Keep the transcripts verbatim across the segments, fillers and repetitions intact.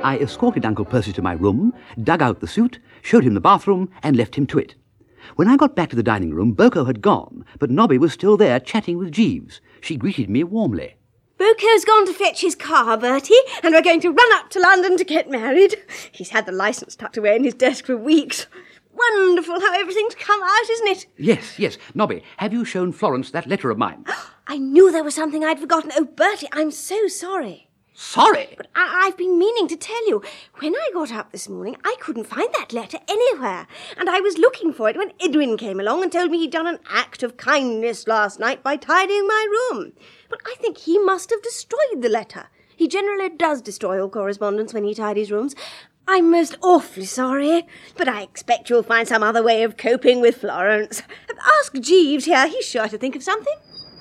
I escorted Uncle Percy to my room, dug out the suit, showed him the bathroom, and left him to it. When I got back to the dining room, Boko had gone, but Nobby was still there chatting with Jeeves. She greeted me warmly. Boko's gone to fetch his car, Bertie, and we're going to run up to London to get married. He's had the licence tucked away in his desk for weeks. Wonderful how everything's come out, isn't it? Yes, yes. Nobby, have you shown Florence that letter of mine? I knew there was something I'd forgotten. Oh, Bertie, I'm so sorry. Sorry? But I- I've been meaning to tell you. When I got up this morning, I couldn't find that letter anywhere. And I was looking for it when Edwin came along and told me he'd done an act of kindness last night by tidying my room. But I think he must have destroyed the letter. He generally does destroy all correspondence when he tidies rooms. I'm most awfully sorry, but I expect you'll find some other way of coping with Florence. Ask Jeeves here, he's sure to think of something.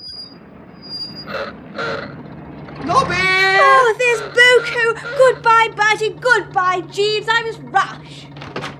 Nobby! Oh, there's Boko. Goodbye, Bertie. Goodbye, Jeeves. I was rushed.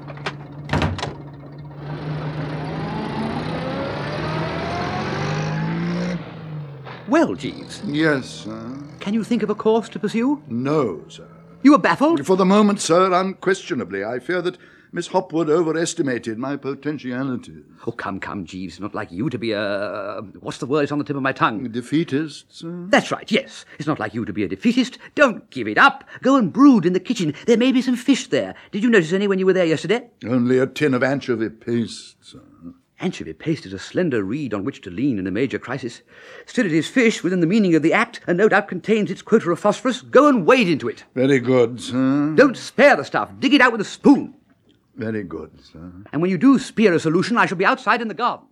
Well, Jeeves. Yes, sir. Can you think of a course to pursue? No, sir. You were baffled? For the moment, sir, unquestionably. I fear that Miss Hopwood overestimated my potentialities. Oh, come, come, Jeeves. Not like you to be a... What's the word? It's on the tip of my tongue. Defeatist, sir? That's right, yes. It's not like you to be a defeatist. Don't give it up. Go and brood in the kitchen. There may be some fish there. Did you notice any when you were there yesterday? Only a tin of anchovy paste, sir. Anchovy paste is a slender reed on which to lean in a major crisis. Still, it is fish within the meaning of the act, and no doubt contains its quota of phosphorus. Go and wade into it. Very good, sir. Don't spare the stuff. Dig it out with a spoon. Very good, sir. And when you do spear a solution, I shall be outside in the garden.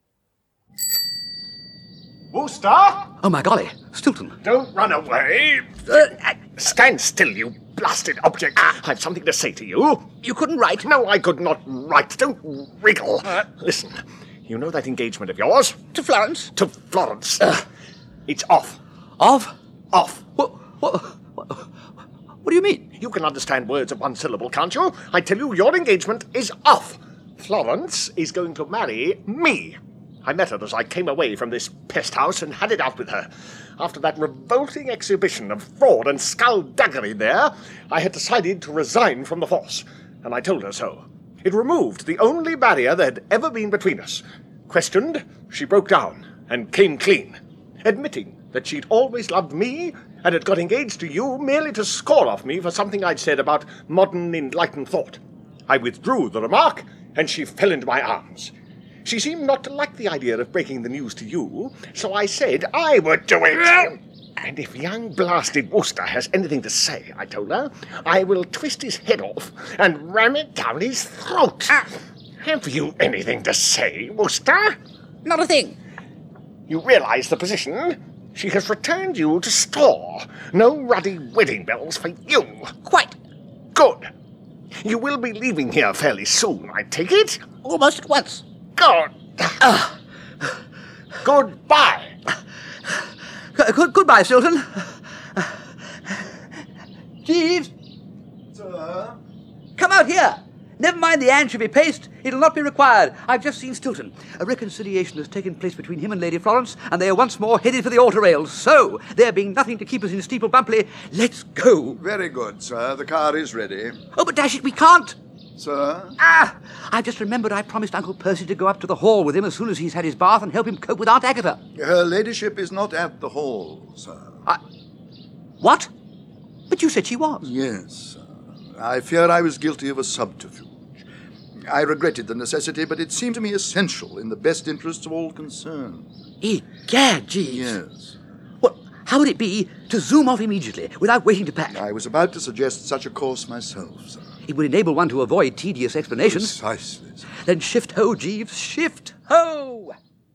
Wooster! Oh, my golly. Stilton. Don't run away. Uh, Stand still, you blasted object. I've something to say to you. you couldn't write? No, I could not write. Don't wriggle. Listen, you know that engagement of yours? To Florence? To Florence. It's off. Of? Off. What, what, what, what do you mean? You can understand words of one syllable, can't you? I tell you, your engagement is off. Florence is going to marry me. I met her as I came away from this pest house and had it out with her. After that revolting exhibition of fraud and skullduggery there, I had decided to resign from the force, and I told her so. It removed the only barrier that had ever been between us. Questioned, she broke down and came clean, admitting that she'd always loved me and had got engaged to you merely to score off me for something I'd said about modern enlightened thought. I withdrew the remark, and she fell into my arms. She seemed not to like the idea of breaking the news to you, so I said I would do it. And if young blasted Wooster has anything to say, I told her, I will twist his head off and ram it down his throat. Have you anything to say, Wooster? Not a thing. You realise the position? She has returned you to store. No ruddy wedding bells for you. Quite. Good. You will be leaving here fairly soon, I take it? Almost at once. Good. Uh. Goodbye. Good, goodbye, Stilton. Jeeves. Sir? Come out here. Never mind the anchovy paste. It'll not be required. I've just seen Stilton. A reconciliation has taken place between him and Lady Florence, and they are once more headed for the altar rails. So, there being nothing to keep us in Steeple Bumpley, let's go. Very good, sir. The car is ready. Oh, but dash it, we can't. Sir? Ah! I've just remembered I promised Uncle Percy to go up to the hall with him as soon as he's had his bath and help him cope with Aunt Agatha. Her ladyship is not at the hall, sir. I... What? But you said she was. Yes, sir. I fear I was guilty of a subterfuge. I regretted the necessity, but it seemed to me essential in the best interests of all concerned. Egad, Jeeves. Yes. What? How would it be to zoom off immediately without waiting to pack? I was about to suggest such a course myself, sir. It would enable one to avoid tedious explanations. Precisely, sir. Then shift ho, Jeeves, shift ho!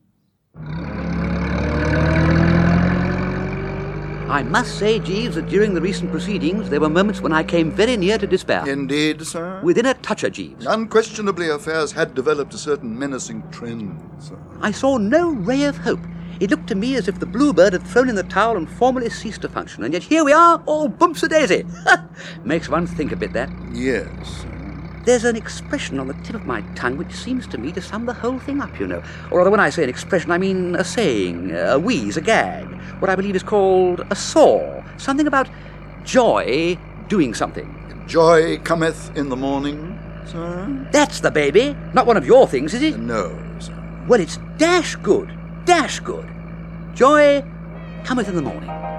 I must say, Jeeves, that during the recent proceedings, there were moments when I came very near to despair. Indeed, sir? Within a toucher, Jeeves. Unquestionably, affairs had developed a certain menacing trend, sir. I saw no ray of hope. It looked to me as if the bluebird had thrown in the towel and formally ceased to function, and yet here we are, all bumps-a-daisy. Makes one think a bit, that. Yes, sir. There's an expression on the tip of my tongue which seems to me to sum the whole thing up, you know. Or rather, when I say an expression, I mean a saying, a wheeze, a gag. What I believe is called a saw. Something about joy doing something. Joy cometh in the morning, sir? That's the baby. Not one of your things, is it? No, sir. Well, it's dash good. Dash good. Joy cometh in the morning.